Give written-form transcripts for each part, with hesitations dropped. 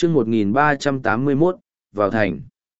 chương 1381, vào thành.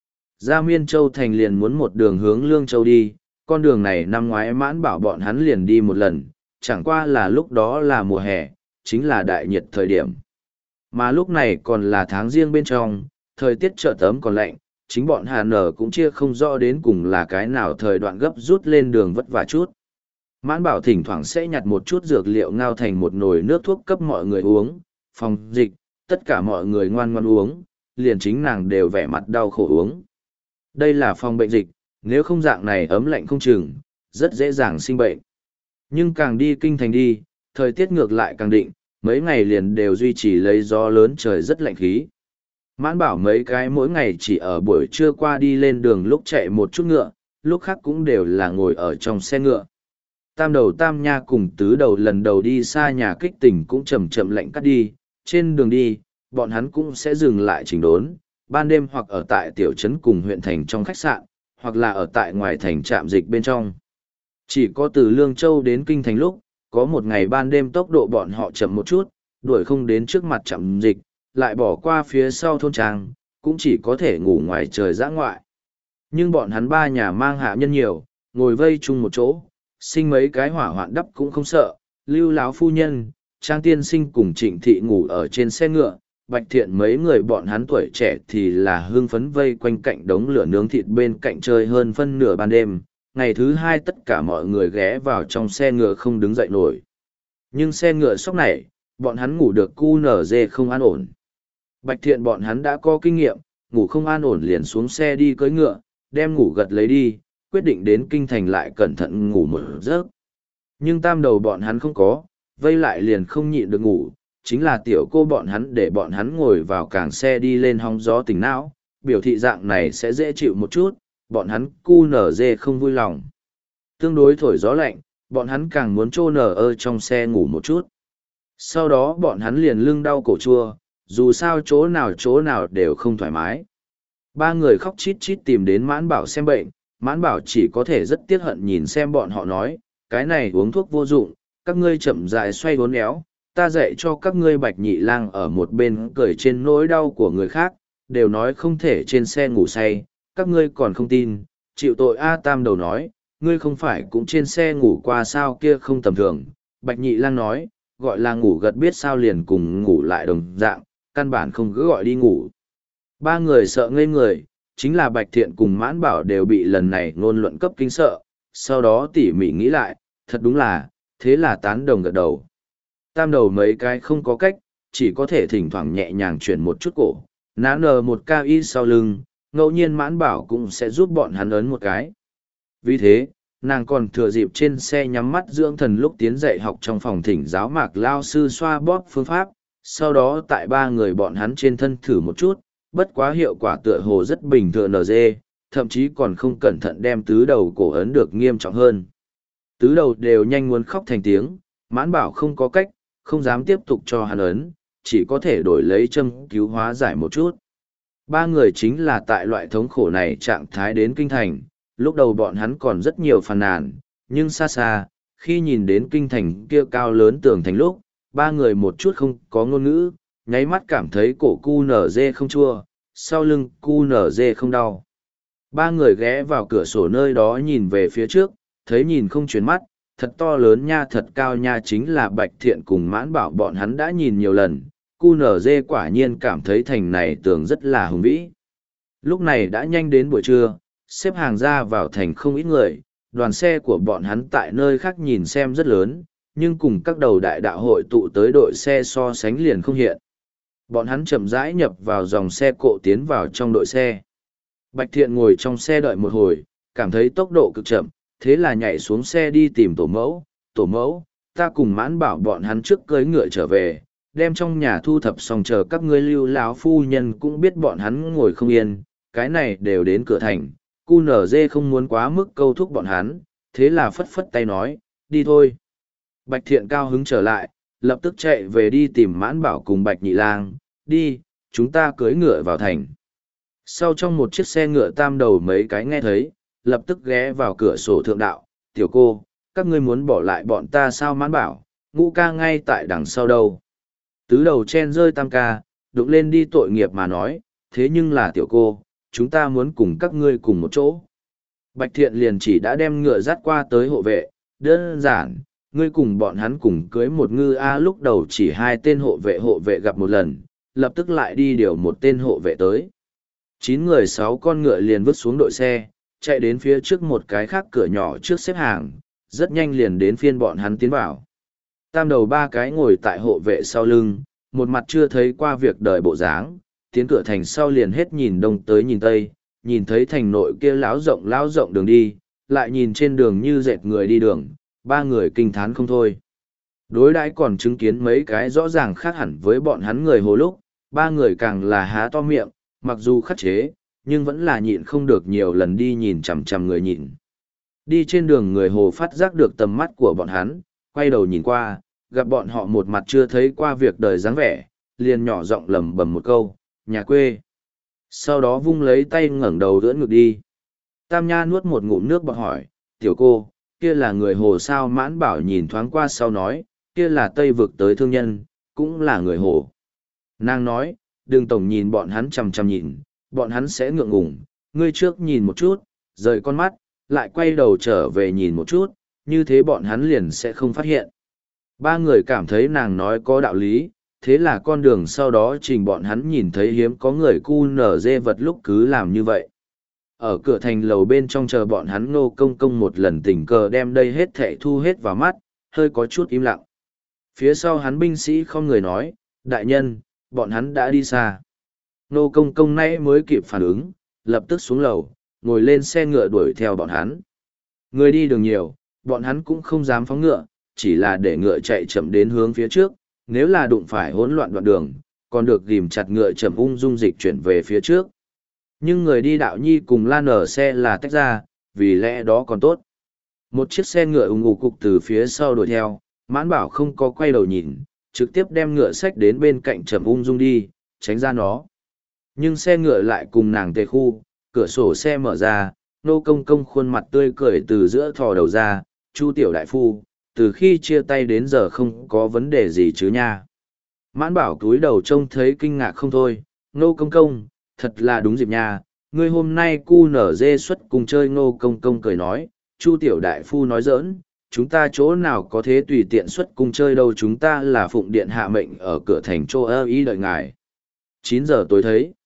Ra Miên Châu thành liền muốn một đường hướng Lương Châu đi, con đường này năm ngoái Mãn Bảo bọn hắn liền đi một lần, chẳng qua là lúc đó là mùa hè, chính là đại nhiệt thời điểm. Mà lúc này còn là tháng riêng bên trong, thời tiết chợ tấm còn lạnh, chính bọn Hà Nở cũng chia không rõ đến cùng là cái nào thời đoạn gấp rút lên đường vất vả chút. Mãn Bảo thỉnh thoảng sẽ nhặt một chút dược liệu ngao thành một nồi nước thuốc cấp mọi người uống, phòng dịch, tất cả mọi người ngoan ngoan uống, liền chính nàng đều vẻ mặt đau khổ uống. Đây là phòng bệnh dịch, nếu không dạng này ấm lạnh không chừng, rất dễ dàng sinh bệnh. Nhưng càng đi kinh thành đi, thời tiết ngược lại càng định, mấy ngày liền đều duy trì lấy gió lớn trời rất lạnh khí. Mãn Bảo mấy cái mỗi ngày chỉ ở buổi trưa qua đi lên đường lúc chạy một chút ngựa, lúc khác cũng đều là ngồi ở trong xe ngựa. Tam đầu Tam Nha cùng tứ đầu lần đầu đi xa nhà kích tỉnh cũng chậm chậm lạnh cắt đi, trên đường đi, bọn hắn cũng sẽ dừng lại chỉnh đốn, ban đêm hoặc ở tại tiểu trấn cùng huyện thành trong khách sạn, hoặc là ở tại ngoài thành trạm dịch bên trong. Chỉ có từ Lương Châu đến Kinh Thành lúc, có một ngày ban đêm tốc độ bọn họ chậm một chút, đuổi không đến trước mặt trạm dịch, lại bỏ qua phía sau thôn trang, cũng chỉ có thể ngủ ngoài trời dã ngoại. Nhưng bọn hắn ba nhà mang hạ nhân nhiều, ngồi vây chung một chỗ, sinh mấy cái hỏa hoạn đắp cũng không sợ, Lưu Láo phu nhân, Trang tiên sinh cùng Trịnh thị ngủ ở trên xe ngựa, Bạch Thiện mấy người bọn hắn tuổi trẻ thì là hưng phấn vây quanh cạnh đống lửa nướng thịt bên cạnh chơi hơn phân nửa ban đêm. Ngày thứ hai tất cả mọi người ghé vào trong xe ngựa không đứng dậy nổi. Nhưng xe ngựa sốc này, bọn hắn ngủ được cu nở dê không an ổn. Bạch Thiện bọn hắn đã có kinh nghiệm, ngủ không an ổn liền xuống xe đi cưỡi ngựa, đem ngủ gật lấy đi, quyết định đến kinh thành lại cẩn thận ngủ một giấc. Nhưng tam đầu bọn hắn không có, vây lại liền không nhịn được ngủ, chính là tiểu cô bọn hắn để bọn hắn ngồi vào càng xe đi lên hóng gió tỉnh não, biểu thị dạng này sẽ dễ chịu một chút, bọn hắn cu nở dê không vui lòng. Tương đối thổi gió lạnh, bọn hắn càng muốn trô nở ơ trong xe ngủ một chút. Sau đó bọn hắn liền lưng đau cổ chua, dù sao chỗ nào đều không thoải mái. Ba người khóc chít chít tìm đến Mãn Bảo xem bệnh, Mãn Bảo chỉ có thể rất tiếc hận nhìn xem bọn họ nói, cái này uống thuốc vô dụng, các ngươi chậm rãi xoay vốn éo, ta dạy cho các ngươi Bạch Nhị Lang ở một bên cười trên nỗi đau của người khác, đều nói không thể trên xe ngủ say, các ngươi còn không tin, chịu tội A Tam đầu nói, ngươi không phải cũng trên xe ngủ qua sao kia không tầm thường, Bạch Nhị Lang nói, gọi là ngủ gật biết sao liền cùng ngủ lại đồng dạng, căn bản không cứ gọi đi ngủ. Ba người sợ ngây người, chính là Bạch Thiện cùng Mãn Bảo đều bị lần này ngôn luận cấp kinh sợ, sau đó tỉ mỉ nghĩ lại, thật đúng là, thế là tán đồng gật đầu. Tam đầu mấy cái không có cách, chỉ có thể thỉnh thoảng nhẹ nhàng chuyển một chút cổ, ná nờ một cao y sau lưng, ngẫu nhiên Mãn Bảo cũng sẽ giúp bọn hắn ấn một cái. Vì thế, nàng còn thừa dịp trên xe nhắm mắt dưỡng thần lúc tiến dạy học trong phòng thỉnh giáo Mạc lao sư xoa bóp phương pháp, sau đó tại ba người bọn hắn trên thân thử một chút, bất quá hiệu quả tựa hồ rất bình thường NG, thậm chí còn không cẩn thận đem tứ đầu cổ ấn được nghiêm trọng hơn. Tứ đầu đều nhanh muốn khóc thành tiếng, Mãn Bảo không có cách, không dám tiếp tục cho hắn ấn, chỉ có thể đổi lấy châm cứu hóa giải một chút. Ba người chính là tại loại thống khổ này trạng thái đến kinh thành, lúc đầu bọn hắn còn rất nhiều phàn nàn, nhưng xa xa, khi nhìn đến kinh thành kia cao lớn tường thành lúc, ba người một chút không có ngôn ngữ, nháy mắt cảm thấy cổ cu nở dê không chua, sau lưng cu nở dê không đau. Ba người ghé vào cửa sổ nơi đó nhìn về phía trước, thấy nhìn không chuyển mắt, thật to lớn nha thật cao nha chính là Bạch Thiện cùng Mãn Bảo bọn hắn đã nhìn nhiều lần, cu nở dê quả nhiên cảm thấy thành này tường rất là hùng vĩ. Lúc này đã nhanh đến buổi trưa, xếp hàng ra vào thành không ít người, đoàn xe của bọn hắn tại nơi khác nhìn xem rất lớn, nhưng cùng các đầu đại đạo hội tụ tới đội xe so sánh liền không hiện. Bọn hắn chậm rãi nhập vào dòng xe cộ tiến vào trong đội xe. Bạch Thiện ngồi trong xe đợi một hồi, cảm thấy tốc độ cực chậm, thế là nhảy xuống xe đi tìm tổ mẫu. Tổ mẫu, ta cùng Mãn Bảo bọn hắn trước cưới ngựa trở về, đem trong nhà thu thập xong chờ các ngươi Lưu lão phu nhân cũng biết bọn hắn ngồi không yên, cái này đều đến cửa thành. Cu nở dê không muốn quá mức câu thúc bọn hắn, thế là phất phất tay nói, đi thôi. Bạch Thiện cao hứng trở lại, lập tức chạy về đi tìm Mãn Bảo cùng Bạch Nhị Lang, đi, chúng ta cưỡi ngựa vào thành. Sau trong một chiếc xe ngựa tam đầu mấy cái nghe thấy, lập tức ghé vào cửa sổ thượng đạo, tiểu cô, các ngươi muốn bỏ lại bọn ta sao Mãn Bảo, Ngũ ca ngay tại đằng sau đâu. Tứ đầu chen rơi tam ca, đụng lên đi tội nghiệp mà nói, thế nhưng là tiểu cô, chúng ta muốn cùng các ngươi cùng một chỗ. Bạch Thiện liền chỉ đã đem ngựa dắt qua tới hộ vệ, đơn giản, ngươi cùng bọn hắn cùng cưới một ngư A lúc đầu chỉ hai tên hộ vệ gặp một lần, lập tức lại đi điều một tên hộ vệ tới. 9 người 6 con ngựa liền vứt xuống đội xe, chạy đến phía trước một cái khác cửa nhỏ trước xếp hàng, rất nhanh liền đến phiên bọn hắn tiến vào. Tam đầu 3 cái ngồi tại hộ vệ sau lưng, một mặt chưa thấy qua việc đời bộ dáng, tiến cửa thành sau liền hết nhìn đông tới nhìn tây, nhìn thấy thành nội kia lão rộng đường đi, lại nhìn trên đường như dệt người đi đường, 3 người kinh thán không thôi. Đối đãi còn chứng kiến mấy cái rõ ràng khác hẳn với bọn hắn người hồ lúc, 3 người càng là há to miệng, mặc dù khắc chế, nhưng vẫn là nhịn không được nhiều lần đi nhìn chằm chằm người nhìn. Đi trên đường người hồ phát giác được tầm mắt của bọn hắn, quay đầu nhìn qua, gặp bọn họ một mặt chưa thấy qua việc đời dáng vẻ, liền nhỏ giọng lẩm bẩm một câu, nhà quê. Sau đó vung lấy tay ngẩng đầu ưỡn ngược đi. Tam Nha nuốt một ngụm nước bọt hỏi, tiểu cô, kia là người hồ sao? Mãn Bảo nhìn thoáng qua sau nói, kia là Tây vực tới thương nhân, cũng là người hồ. Nàng nói, đừng tổng nhìn bọn hắn chằm chằm nhìn, bọn hắn sẽ ngượng ngùng, ngươi trước nhìn một chút, rời con mắt, lại quay đầu trở về nhìn một chút, như thế bọn hắn liền sẽ không phát hiện. 3 người cảm thấy nàng nói có đạo lý, thế là con đường sau đó trình bọn hắn nhìn thấy hiếm có người cu nở dê vật lúc cứ làm như vậy. Ở cửa thành lầu bên trong chờ bọn hắn Ngô Công Công một lần tình cờ đem đây hết thảy thu hết vào mắt, hơi có chút im lặng. Phía sau hắn binh sĩ không người nói, đại nhân, bọn hắn đã đi xa. Ngô Công Công nãy mới kịp phản ứng, lập tức xuống lầu, ngồi lên xe ngựa đuổi theo bọn hắn. Người đi đường nhiều, bọn hắn cũng không dám phóng ngựa, chỉ là để ngựa chạy chậm đến hướng phía trước, nếu là đụng phải hỗn loạn đoạn đường, còn được ghim chặt ngựa chậm ung dung dịch chuyển về phía trước. Nhưng người đi đạo nhi cùng lan ở xe là tách ra, vì lẽ đó còn tốt. Một chiếc xe ngựa ung ục cục từ phía sau đuổi theo, Mãn Bảo không có quay đầu nhìn, trực tiếp đem ngựa xách đến bên cạnh chậm ung dung đi, tránh ra nó. Nhưng xe ngựa lại cùng nàng tề khu, cửa sổ xe mở ra, Nô Công Công khuôn mặt tươi cười từ giữa thò đầu ra, Chu tiểu đại phu, từ khi chia tay đến giờ không có vấn đề gì chứ nha. Mãn Bảo cúi đầu trông thấy kinh ngạc không thôi, Nô Công Công, thật là đúng dịp nha, ngươi hôm nay cu nở dê xuất cùng chơi. Nô Công Công cười nói, Chu tiểu đại phu nói giỡn, chúng ta chỗ nào có thế tùy tiện xuất cung chơi đâu, chúng ta là phụng điện hạ mệnh ở cửa thành Châu Ơ ý đợi ngài. 9 giờ tối thấy.